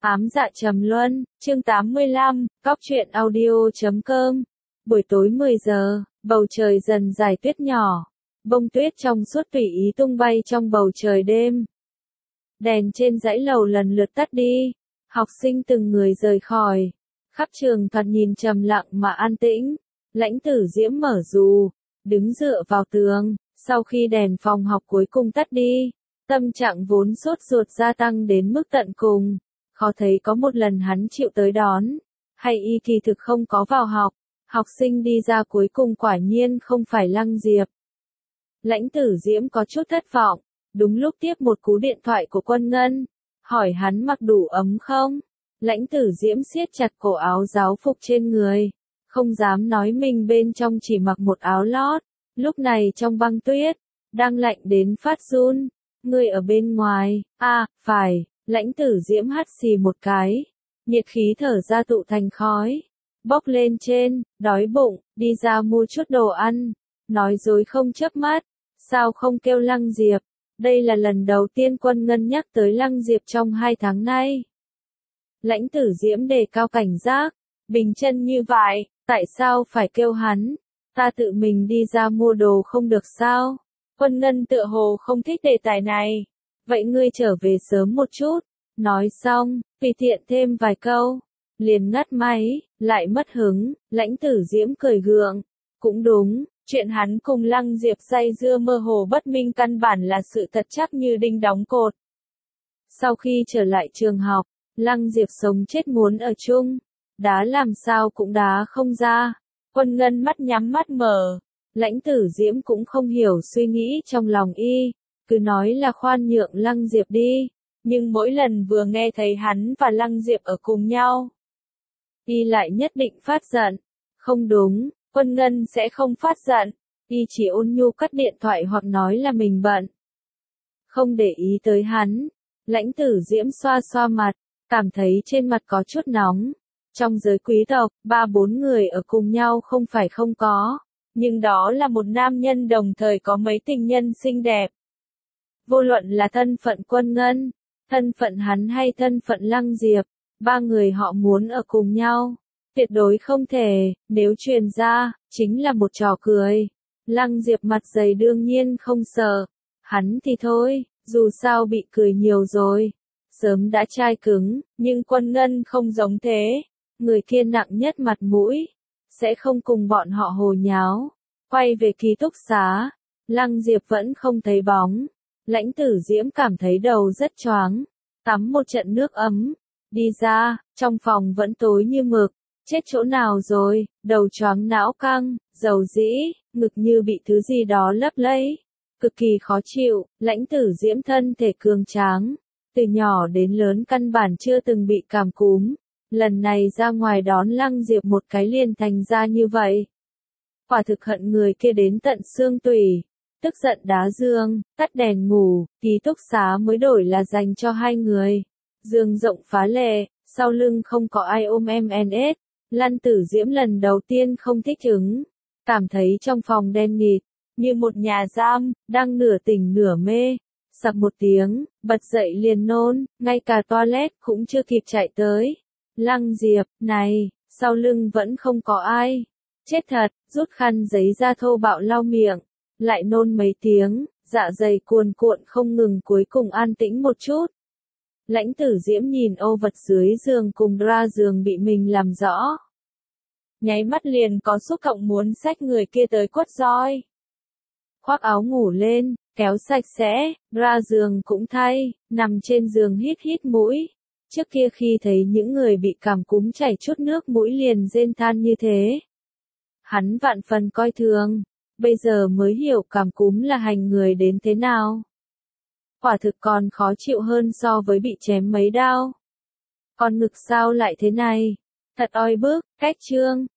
Ám dạ trầm luân, chương 85, góc truyện audio.com. Buổi tối 10 giờ, bầu trời dần dài tuyết nhỏ. Bông tuyết trong suốt tùy ý tung bay trong bầu trời đêm. Đèn trên dãy lầu lần lượt tắt đi. Học sinh từng người rời khỏi. Khắp trường thoạt nhìn trầm lặng mà an tĩnh. Lãnh Tử Diễm mở dù, đứng dựa vào tường. Sau khi đèn phòng học cuối cùng tắt đi, tâm trạng vốn sốt ruột gia tăng đến mức tận cùng. Khó thấy có một lần hắn chịu tới đón, hay y kỳ thực không có vào học. Học sinh đi ra cuối cùng quả nhiên không phải Lăng Diệp. Lãnh Tử Diễm có chút thất vọng, đúng lúc tiếp một cú điện thoại của Quân Ngân, hỏi hắn mặc đủ ấm không. Lãnh Tử Diễm siết chặt cổ áo giáo phục trên người, không dám nói mình bên trong chỉ mặc một áo lót. Lúc này trong băng tuyết, đang lạnh đến phát run. Người ở bên ngoài, phải. Lãnh Tử Diễm hắt xì một cái, nhiệt khí thở ra tụ thành khói, bốc lên trên, đói bụng, đi ra mua chút đồ ăn, nói dối không chớp mắt, sao không kêu Lăng Diệp. Đây là lần đầu tiên Quân Ngân nhắc tới Lăng Diệp trong 2 tháng nay. Lãnh Tử Diễm đề cao cảnh giác, bình chân như vậy, tại sao phải kêu hắn, ta tự mình đi ra mua đồ không được sao? Quân Ngân tựa hồ không thích đề tài này. Vậy ngươi trở về sớm một chút. Nói xong, tùy tiện thêm vài câu, liền ngắt máy, lại mất hứng. Lãnh Tử Diễm cười gượng. Cũng đúng, chuyện hắn cùng Lăng Diệp dây dưa mơ hồ bất minh căn bản là sự thật chắc như đinh đóng cột. Sau khi trở lại trường học, Lăng Diệp sống chết muốn ở chung, đá làm sao cũng đá không ra. Quân Ngân mắt nhắm mắt mở. Lãnh Tử Diễm cũng không hiểu suy nghĩ trong lòng y. Cứ nói là khoan nhượng Lăng Diệp đi, nhưng mỗi lần vừa nghe thấy hắn và Lăng Diệp ở cùng nhau, y lại nhất định phát giận. Không đúng, Quân Ngân sẽ không phát giận, y chỉ ôn nhu cắt điện thoại hoặc nói là mình bận. Không để ý tới hắn. Lãnh Tử Diễm xoa xoa mặt, cảm thấy trên mặt có chút nóng. Trong giới quý tộc, 3-4 người ở cùng nhau không phải không có, nhưng đó là một nam nhân đồng thời có mấy tình nhân xinh đẹp. Vô luận là thân phận Quân Ngân, thân phận hắn hay thân phận Lăng Diệp, 3 người họ muốn ở cùng nhau. Tuyệt đối không thể, nếu truyền ra, chính là một trò cười. Lăng Diệp mặt dày đương nhiên không sợ. Hắn thì thôi, dù sao bị cười nhiều rồi. Sớm đã chai cứng, nhưng Quân Ngân không giống thế. Người kia nặng nhất mặt mũi, sẽ không cùng bọn họ hồ nháo. Quay về ký túc xá, Lăng Diệp vẫn không thấy bóng. Lãnh Tử Diễm cảm thấy đầu rất choáng, tắm một trận nước ấm, đi ra, trong phòng vẫn tối như mực, chết chỗ nào rồi, đầu choáng não căng, dầu dĩ, ngực như bị thứ gì đó lấp lấy, cực kỳ khó chịu. Lãnh Tử Diễm thân thể cường tráng, từ nhỏ đến lớn căn bản chưa từng bị cảm cúm, lần này ra ngoài đón Lăng Diệp một cái liền thành ra như vậy. Quả thực hận người kia đến tận xương tủy. Tức giận đá giường, tắt đèn ngủ, ký túc xá mới đổi là dành cho 2 người. Giường rộng phá lệ, sau lưng không có ai ôm MNS. Lãnh Tử Diễm lần đầu tiên không thích ứng, cảm thấy trong phòng đen nghịt, như một nhà giam, đang nửa tỉnh nửa mê. Sặc một tiếng, bật dậy liền nôn, ngay cả toilet cũng chưa kịp chạy tới. Lăng Diệp, này, sau lưng vẫn không có ai. Chết thật, rút khăn giấy ra thô bạo lau miệng. Lại nôn mấy tiếng, dạ dày cuồn cuộn không ngừng cuối cùng an tĩnh một chút. Lãnh Tử Diễm nhìn ô vật dưới giường cùng ra giường bị mình làm rõ. Nháy mắt liền có xúc động muốn xách người kia tới quất roi. Khoác áo ngủ lên, kéo sạch sẽ, ra giường cũng thay, nằm trên giường hít hít mũi. Trước kia khi thấy những người bị cảm cúm chảy chút nước mũi liền rên than như thế, hắn vạn phần coi thường. Bây giờ mới hiểu cảm cúm là hành người đến thế nào. Quả thực còn khó chịu hơn so với bị chém mấy đao. Con ngực sao lại thế này? Thật oi bức, cách chương.